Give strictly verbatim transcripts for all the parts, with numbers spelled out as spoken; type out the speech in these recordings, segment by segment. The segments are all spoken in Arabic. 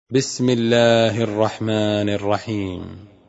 بسم الله الرحمن الرحيم.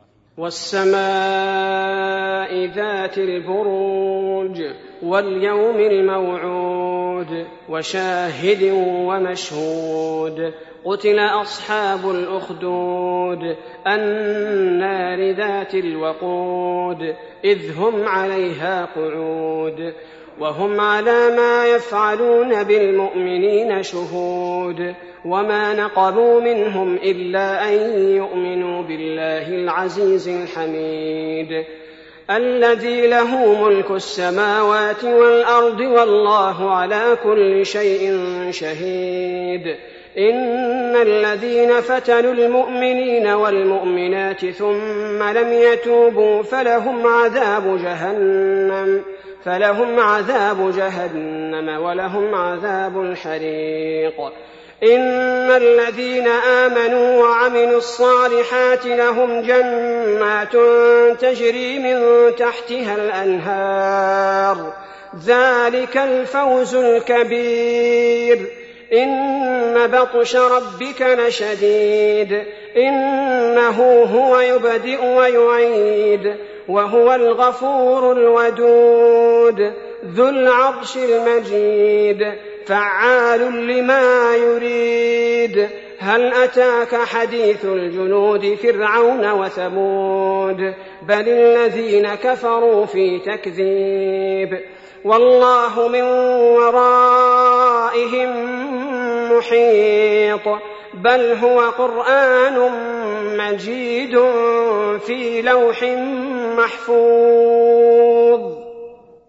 والسماء ذات البروج واليوم الموعود وشاهد ومشهود قتل أصحاب الأخدود النار ذات الوقود إذ هم عليها قعود وهم على ما يفعلون بالمؤمنين شهود وما نقموا منهم إلا أن يؤمنوا بالله العزيز الحميد الذي له ملك السماوات والأرض والله على كل شيء شهيد إن الذين فتنوا المؤمنين والمؤمنات ثم لم يتوبوا فلهم عذاب جهنم فلهم عذاب جهنم ولهم عذاب الحريق إن الذين آمنوا وعملوا الصالحات لهم جنات تجري من تحتها الأنهار ذلك الفوز الكبير إن بطش ربك لشديد إنه هو يبدئ ويعيد وهو الغفور الودود ذو العرش المجيد فعال لما يريد هل أتاك حديث الجنود فرعون وثمود بل الذين كفروا في تكذيب والله من ورائهم محيط بل هو قرآن مجيد في لوح محفوظ.